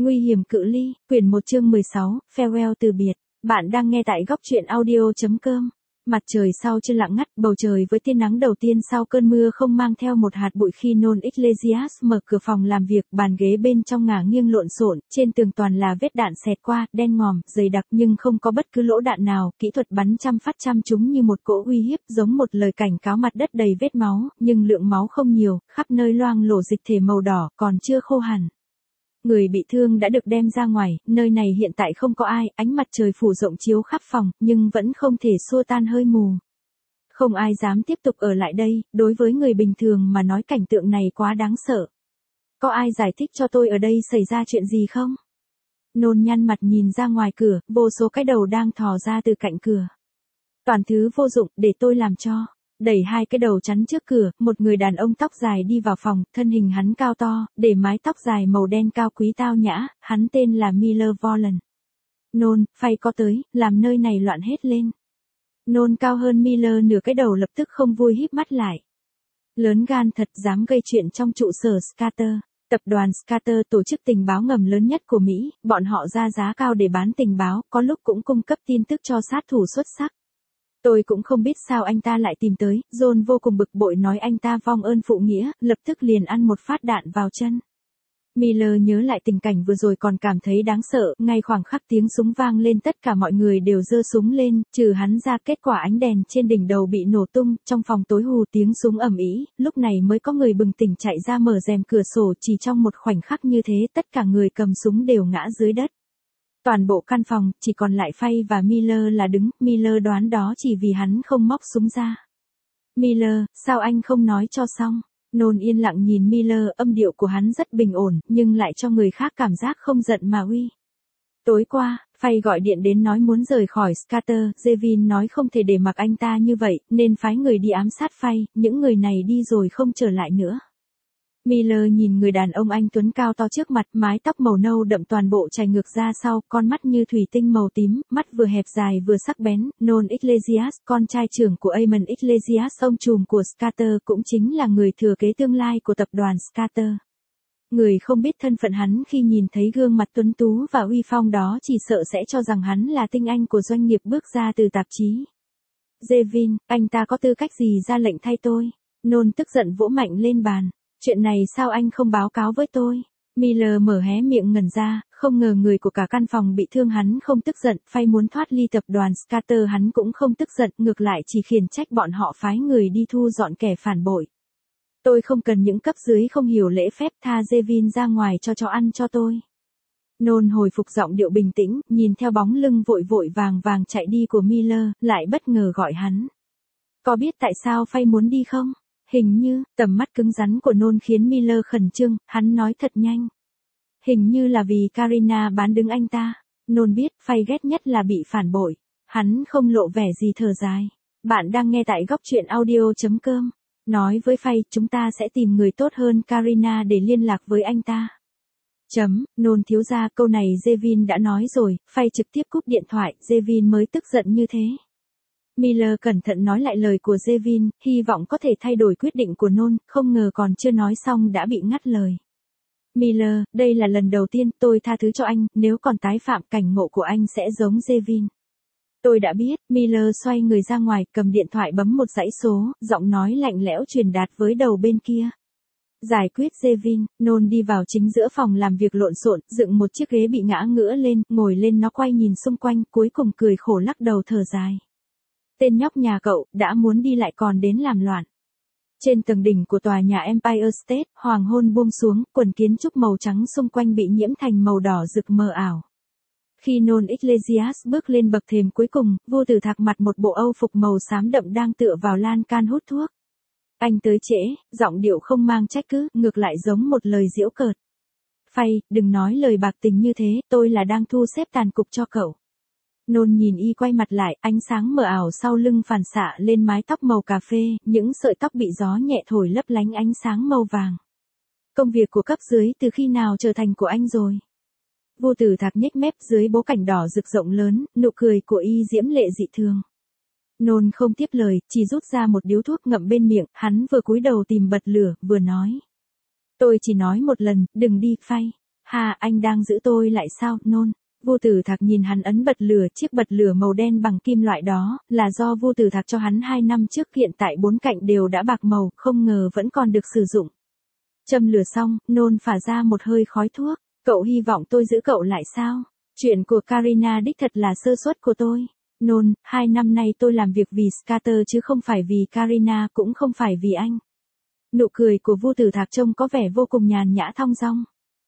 Nguy hiểm cự ly, quyển 1 chương 16, farewell từ biệt. Bạn đang nghe tại góc truyện audio.com. Mặt trời sau chưa lặng ngắt, bầu trời với tia nắng đầu tiên sau cơn mưa không mang theo một hạt bụi khi Non Iglesias mở cửa phòng làm việc, bàn ghế bên trong ngả nghiêng lộn xộn, trên tường toàn là vết đạn xẹt qua, đen ngòm, dày đặc nhưng không có bất cứ lỗ đạn nào, kỹ thuật bắn trăm phát trăm trúng như một cỗ uy hiếp, giống một lời cảnh cáo mặt đất đầy vết máu, nhưng lượng máu không nhiều, khắp nơi loang lổ dịch thể màu đỏ, còn chưa khô hẳn. Người bị thương đã được đem ra ngoài, nơi này hiện tại không có ai, ánh mặt trời phủ rộng chiếu khắp phòng, nhưng vẫn không thể xua tan hơi mù. Không ai dám tiếp tục ở lại đây, đối với người bình thường mà nói cảnh tượng này quá đáng sợ. Có ai giải thích cho tôi ở đây xảy ra chuyện gì không? Non nhăn mặt nhìn ra ngoài cửa, vô số cái đầu đang thò ra từ cạnh cửa. Toàn thứ vô dụng, để tôi làm cho. Đẩy hai cái đầu chắn trước cửa, một người đàn ông tóc dài đi vào phòng, thân hình hắn cao to, để mái tóc dài màu đen cao quý tao nhã, hắn tên là Miller Volland. Non, Phay có tới, làm nơi này loạn hết lên. Non cao hơn Miller nửa cái đầu lập tức không vui híp mắt lại. Lớn gan thật, dám gây chuyện trong trụ sở Scatter. Tập đoàn Scatter tổ chức tình báo ngầm lớn nhất của Mỹ, bọn họ ra giá cao để bán tình báo, có lúc cũng cung cấp tin tức cho sát thủ xuất sắc. Tôi cũng không biết sao anh ta lại tìm tới, John vô cùng bực bội nói anh ta vong ơn phụ nghĩa, lập tức liền ăn một phát đạn vào chân. Miller nhớ lại tình cảnh vừa rồi còn cảm thấy đáng sợ, ngay khoảng khắc tiếng súng vang lên tất cả mọi người đều giơ súng lên, trừ hắn ra kết quả ánh đèn trên đỉnh đầu bị nổ tung, trong phòng tối hù tiếng súng ầm ĩ, lúc này mới có người bừng tỉnh chạy ra mở rèm cửa sổ, chỉ trong một khoảnh khắc như thế tất cả người cầm súng đều ngã dưới đất. Toàn bộ căn phòng, chỉ còn lại Phay và Miller là đứng, Miller đoán đó chỉ vì hắn không móc súng ra. Miller, sao anh không nói cho xong? Non yên lặng nhìn Miller, âm điệu của hắn rất bình ổn, nhưng lại cho người khác cảm giác không giận mà uy. Tối qua, Phay gọi điện đến nói muốn rời khỏi Scatter, Jevin nói không thể để mặc anh ta như vậy, nên phái người đi ám sát Phay, những người này đi rồi không trở lại nữa. Miller nhìn người đàn ông anh tuấn cao to trước mặt, mái tóc màu nâu đậm toàn bộ chảy ngược ra sau, con mắt như thủy tinh màu tím, mắt vừa hẹp dài vừa sắc bén. Non Iglesias, con trai trưởng của Eamon Iglesias, ông trùm của Scatter, cũng chính là người thừa kế tương lai của tập đoàn Scatter. Người không biết thân phận hắn khi nhìn thấy gương mặt tuấn tú và uy phong đó chỉ sợ sẽ cho rằng hắn là tinh anh của doanh nghiệp bước ra từ tạp chí. Jevin, anh ta có tư cách gì ra lệnh thay tôi? Non tức giận vỗ mạnh lên bàn. Chuyện này sao anh không báo cáo với tôi? Miller mở hé miệng ngẩn ra, không ngờ người của cả căn phòng bị thương hắn không tức giận, Phay muốn thoát ly tập đoàn Scatter hắn cũng không tức giận, ngược lại chỉ khiển trách bọn họ phái người đi thu dọn kẻ phản bội. Tôi không cần những cấp dưới không hiểu lễ phép, tha Jevin ra ngoài cho chó ăn cho tôi. Non hồi phục giọng điệu bình tĩnh, nhìn theo bóng lưng vội vội vàng vàng chạy đi của Miller, lại bất ngờ gọi hắn. Có biết tại sao Phay muốn đi không? Hình như, tầm mắt cứng rắn của Non khiến Miller khẩn trương, hắn nói thật nhanh. Hình như là vì Karina bán đứng anh ta. Non biết, Phay ghét nhất là bị phản bội. Hắn không lộ vẻ gì thở dài. Bạn đang nghe tại góc truyện audio.com. Nói với Phay, chúng ta sẽ tìm người tốt hơn Karina để liên lạc với anh ta. Non thiếu gia, câu này Jevin đã nói rồi, Phay trực tiếp cúp điện thoại, Jevin mới tức giận như thế. Miller cẩn thận nói lại lời của Jevin, hy vọng có thể thay đổi quyết định của Non, không ngờ còn chưa nói xong đã bị ngắt lời. Miller, đây là lần đầu tiên tôi tha thứ cho anh, nếu còn tái phạm cảnh ngộ của anh sẽ giống Jevin. Tôi đã biết, Miller xoay người ra ngoài, cầm điện thoại bấm một dãy số, giọng nói lạnh lẽo truyền đạt với đầu bên kia. Giải quyết Jevin, Non đi vào chính giữa phòng làm việc lộn xộn, dựng một chiếc ghế bị ngã ngửa lên, ngồi lên nó quay nhìn xung quanh, cuối cùng cười khổ lắc đầu thở dài. Tên nhóc nhà cậu, đã muốn đi lại còn đến làm loạn. Trên tầng đỉnh của tòa nhà Empire State, hoàng hôn buông xuống, quần kiến trúc màu trắng xung quanh bị nhiễm thành màu đỏ rực mờ ảo. Khi Non Iglesias bước lên bậc thềm cuối cùng, Vô Tử Thạc mặc một bộ âu phục màu xám đậm đang tựa vào lan can hút thuốc. Anh tới trễ, giọng điệu không mang trách cứ, ngược lại giống một lời giễu cợt. Phay, đừng nói lời bạc tình như thế, tôi là đang thu xếp tàn cục cho cậu. Non nhìn y quay mặt lại, ánh sáng mờ ảo sau lưng phản xạ lên mái tóc màu cà phê, những sợi tóc bị gió nhẹ thổi lấp lánh ánh sáng màu vàng. Công việc của cấp dưới từ khi nào trở thành của anh rồi? Vô Tử Thạc nhếch mép dưới bố cảnh đỏ rực rộng lớn, nụ cười của y diễm lệ dị thường. Non không tiếp lời, chỉ rút ra một điếu thuốc ngậm bên miệng, hắn vừa cúi đầu tìm bật lửa, vừa nói. Tôi chỉ nói một lần, đừng đi, Phay. Ha, anh đang giữ tôi lại sao, Nôn? Vô Tử Thạc nhìn hắn ấn bật lửa, chiếc bật lửa màu đen bằng kim loại đó, là do Vô Tử Thạc cho hắn 2 năm trước, hiện tại 4 cạnh đều đã bạc màu, không ngờ vẫn còn được sử dụng. Châm lửa xong, Nôn phả ra một hơi khói thuốc. Cậu hy vọng tôi giữ cậu lại sao? Chuyện của Karina đích thật là sơ suất của tôi. Nôn, 2 năm nay tôi làm việc vì Scatter chứ không phải vì Karina, cũng không phải vì anh. Nụ cười của Vô Tử Thạc trông có vẻ vô cùng nhàn nhã thong dong.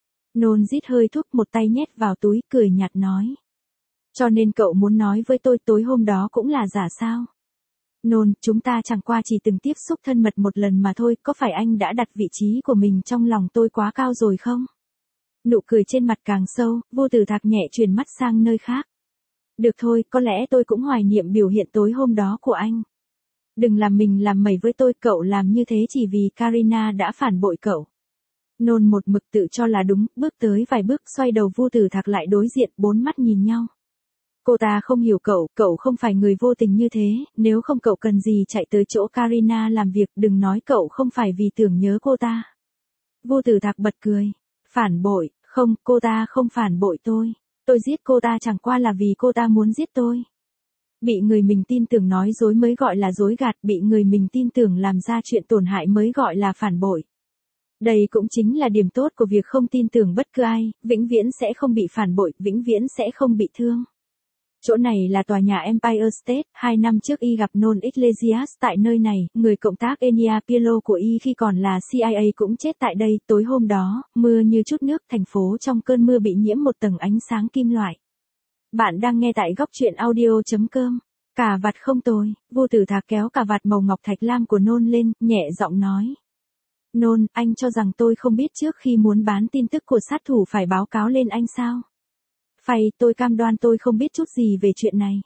Nôn rít hơi thuốc, một tay nhét vào túi, cười nhạt nói. Cho nên cậu muốn nói với tôi tối hôm đó cũng là giả sao? Nôn, chúng ta chẳng qua chỉ từng tiếp xúc thân mật một lần mà thôi, có phải anh đã đặt vị trí của mình trong lòng tôi quá cao rồi không? Nụ cười trên mặt càng sâu, Vô Tử Thạc nhẹ chuyển mắt sang nơi khác. Được thôi, có lẽ tôi cũng hoài niệm biểu hiện tối hôm đó của anh. Đừng làm mình làm mẩy với tôi, cậu làm như thế chỉ vì Karina đã phản bội cậu. Nôn một mực tự cho là đúng, bước tới vài bước, xoay đầu Vô Tử Thạc lại đối diện, 4 mắt nhìn nhau. Cô ta không hiểu cậu không phải người vô tình như thế, nếu không cậu cần gì chạy tới chỗ Karina làm việc, đừng nói cậu không phải vì tưởng nhớ cô ta. Vô Tử Thạc bật cười. Phản bội, không, cô ta không phản bội tôi. Tôi giết cô ta chẳng qua là vì cô ta muốn giết tôi. Bị người mình tin tưởng nói dối mới gọi là dối gạt, bị người mình tin tưởng làm ra chuyện tổn hại mới gọi là phản bội. Đây cũng chính là điểm tốt của việc không tin tưởng bất cứ ai, vĩnh viễn sẽ không bị phản bội, vĩnh viễn sẽ không bị thương. Chỗ này là tòa nhà Empire State, 2 năm trước y gặp Non Iglesias tại nơi này, người cộng tác Enya Pirlo của y khi còn là CIA cũng chết tại đây. Tối hôm đó, mưa như chút nước, thành phố trong cơn mưa bị nhiễm một tầng ánh sáng kim loại. Bạn đang nghe tại góc truyện audio.com. Cà vạt không tồi, Vô Tử Thạc kéo cà vạt màu ngọc thạch lam của Non lên, nhẹ giọng nói. Non, anh cho rằng tôi không biết trước khi muốn bán tin tức của sát thủ phải báo cáo lên anh sao? Phải, tôi cam đoan tôi không biết chút gì về chuyện này.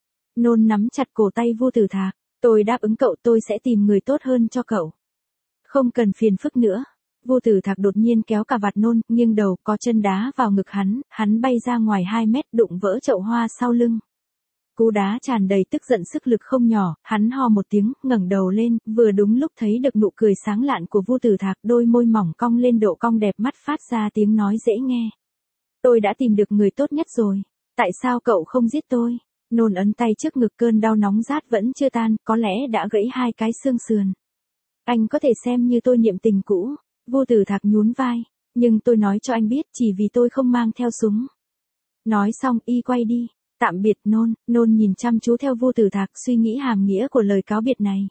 Nôn nắm chặt cổ tay Vô Tử Thạc. Tôi đáp ứng cậu, tôi sẽ tìm người tốt hơn cho cậu. Không cần phiền phức nữa. Vô Tử Thạc đột nhiên kéo cà vạt Nôn, nghiêng đầu, có chân đá vào ngực hắn bay ra ngoài 2 mét, đụng vỡ chậu hoa sau lưng. Cú đá tràn đầy tức giận, sức lực không nhỏ, hắn ho một tiếng, ngẩng đầu lên, vừa đúng lúc thấy được nụ cười sáng lạn của Vô Tử Thạc, đôi môi mỏng cong lên độ cong đẹp mắt, phát ra tiếng nói dễ nghe. Tôi đã tìm được người tốt nhất rồi. Tại sao cậu không giết tôi? Nôn ấn tay trước ngực, cơn đau nóng rát vẫn chưa tan, có lẽ đã gãy 2 cái xương sườn. Anh có thể xem như tôi niệm tình cũ. Vô Tử Thạc nhún vai. Nhưng tôi nói cho anh biết, chỉ vì tôi không mang theo súng. Nói xong, y quay đi. Tạm biệt Nôn. Nôn nhìn chăm chú theo Vô Tử Thạc, suy nghĩ hàm nghĩa của lời cáo biệt này.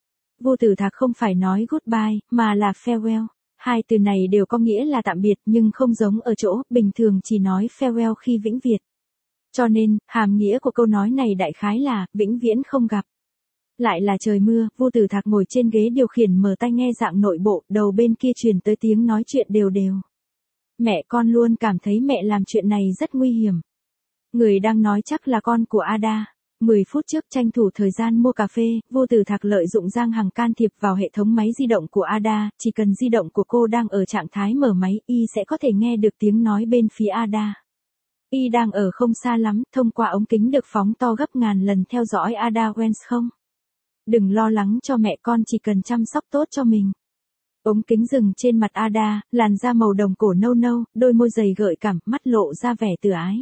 Vô Tử Thạc không phải nói goodbye, mà là farewell. 2 từ này đều có nghĩa là tạm biệt, nhưng không giống ở chỗ, bình thường chỉ nói farewell khi vĩnh biệt. Cho nên, hàm nghĩa của câu nói này đại khái là, vĩnh viễn không gặp. Lại là trời mưa, Vô Tử Thạc ngồi trên ghế điều khiển mở tai nghe dạng nội bộ, đầu bên kia truyền tới tiếng nói chuyện đều đều. Mẹ con luôn cảm thấy mẹ làm chuyện này rất nguy hiểm. Người đang nói chắc là con của Ada. 10 phút trước, tranh thủ thời gian mua cà phê, Vô Tử Thạc lợi dụng Giang Hằng can thiệp vào hệ thống máy di động của Ada, chỉ cần di động của cô đang ở trạng thái mở máy, y sẽ có thể nghe được tiếng nói bên phía Ada. Y đang ở không xa lắm, thông qua ống kính được phóng to gấp ngàn lần theo dõi Ada Wens không? Đừng lo lắng cho mẹ con, chỉ cần chăm sóc tốt cho mình. Ống kính dừng trên mặt Ada, làn da màu đồng cổ nâu nâu, đôi môi dày gợi cảm, mắt lộ ra vẻ từ ái.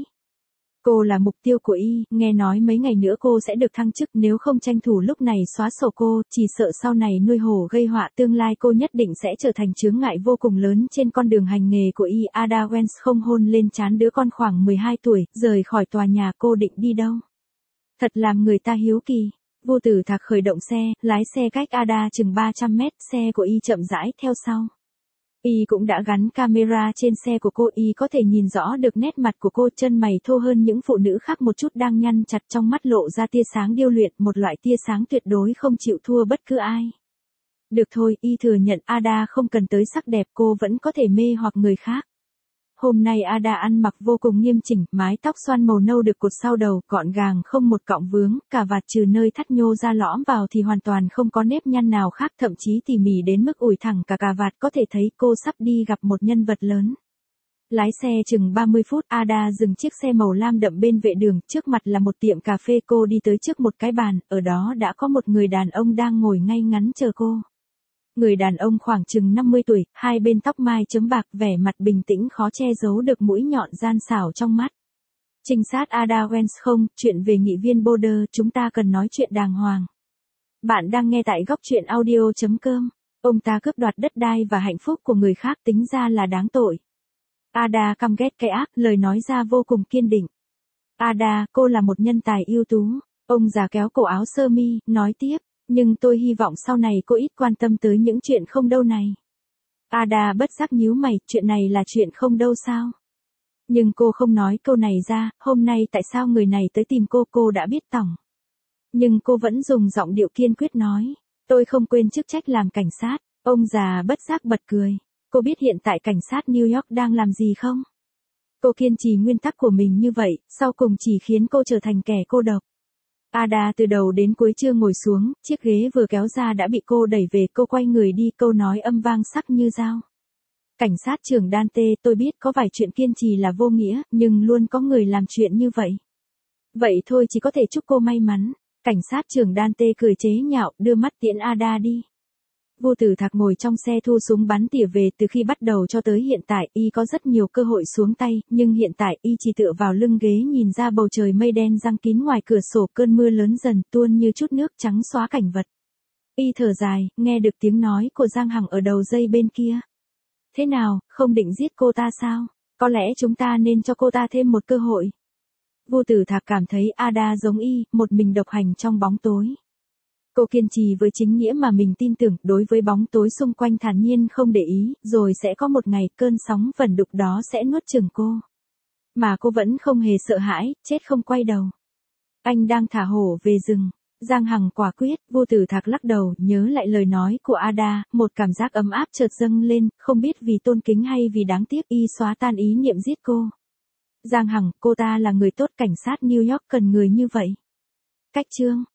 Cô là mục tiêu của y, nghe nói mấy ngày nữa cô sẽ được thăng chức, nếu không tranh thủ lúc này xóa sổ cô, chỉ sợ sau này nuôi hổ gây họa, tương lai cô nhất định sẽ trở thành chướng ngại vô cùng lớn trên con đường hành nghề của y. Ada Wens không hôn lên trán đứa con khoảng 12 tuổi, rời khỏi tòa nhà. Cô định đi đâu? Thật làm người ta hiếu kỳ. Vô Tử Thạc khởi động xe, lái xe cách Ada chừng 300 mét, xe của y chậm rãi theo sau. Y cũng đã gắn camera trên xe của cô, y có thể nhìn rõ được nét mặt của cô, chân mày thô hơn những phụ nữ khác một chút, đang nhăn chặt, trong mắt lộ ra tia sáng điêu luyện, một loại tia sáng tuyệt đối không chịu thua bất cứ ai. Được thôi, y thừa nhận Ada không cần tới sắc đẹp, cô vẫn có thể mê hoặc người khác. Hôm nay Ada ăn mặc vô cùng nghiêm chỉnh, mái tóc xoăn màu nâu được cột sau đầu, gọn gàng không một cọng vướng, cà vạt trừ nơi thắt nhô ra lõm vào thì hoàn toàn không có nếp nhăn nào khác, thậm chí tỉ mỉ đến mức ủi thẳng cả cà vạt, có thể thấy cô sắp đi gặp một nhân vật lớn. Lái xe chừng 30 phút, Ada dừng chiếc xe màu lam đậm bên vệ đường, trước mặt là một tiệm cà phê, cô đi tới trước một cái bàn, ở đó đã có một người đàn ông đang ngồi ngay ngắn chờ cô. Người đàn ông khoảng chừng 50 tuổi, hai bên tóc mai chấm bạc, vẻ mặt bình tĩnh khó che giấu được mũi nhọn gian xảo trong mắt. Trinh sát Ada Wens không, chuyện về nghị viên Boulder, chúng ta cần nói chuyện đàng hoàng. Bạn đang nghe tại góc chuyện audio.com. Ông ta cướp đoạt đất đai và hạnh phúc của người khác, tính ra là đáng tội. Ada căm ghét cái ác, lời nói ra vô cùng kiên định. Ada, cô là một nhân tài ưu tú. Ông già kéo cổ áo sơ mi, nói tiếp, nhưng tôi hy vọng sau này cô ít quan tâm tới những chuyện không đâu này. Ada bất giác nhíu mày, chuyện này là chuyện không đâu sao? Nhưng cô không nói câu này ra, hôm nay tại sao người này tới tìm cô đã biết tỏng. Nhưng cô vẫn dùng giọng điệu kiên quyết nói, tôi không quên chức trách làm cảnh sát. Ông già bất giác bật cười. Cô biết hiện tại cảnh sát New York đang làm gì không? Cô kiên trì nguyên tắc của mình như vậy, sau cùng chỉ khiến cô trở thành kẻ cô độc. Ada từ đầu đến cuối chưa ngồi xuống, chiếc ghế vừa kéo ra đã bị cô đẩy về, cô quay người đi, câu nói âm vang sắc như dao. Cảnh sát trưởng Dante, tôi biết có vài chuyện kiên trì là vô nghĩa, nhưng luôn có người làm chuyện như vậy. Vậy thôi, chỉ có thể chúc cô may mắn. Cảnh sát trưởng Dante cười chế nhạo, đưa mắt tiễn Ada đi. Vô Tử Thạc ngồi trong xe thu súng bắn tỉa về, từ khi bắt đầu cho tới hiện tại, y có rất nhiều cơ hội xuống tay, nhưng hiện tại y chỉ tựa vào lưng ghế nhìn ra bầu trời mây đen giăng kín ngoài cửa sổ, cơn mưa lớn dần tuôn như chút nước trắng xóa cảnh vật. Y thở dài, nghe được tiếng nói của Giang Hằng ở đầu dây bên kia. Thế nào, không định giết cô ta sao? Có lẽ chúng ta nên cho cô ta thêm một cơ hội. Vô Tử Thạc cảm thấy Ada giống y, một mình độc hành trong bóng tối. Cô kiên trì với chính nghĩa mà mình tin tưởng, đối với bóng tối xung quanh thản nhiên không để ý, rồi sẽ có một ngày cơn sóng vẩn đục đó sẽ nuốt chửng cô. Mà cô vẫn không hề sợ hãi, chết không quay đầu. Anh đang thả hổ về rừng. Giang Hằng quả quyết. Vô Tử Thạc lắc đầu, nhớ lại lời nói của Ada, một cảm giác ấm áp chợt dâng lên, không biết vì tôn kính hay vì đáng tiếc, y xóa tan ý niệm giết cô. Giang Hằng, cô ta là người tốt, cảnh sát New York cần người như vậy. Cách chương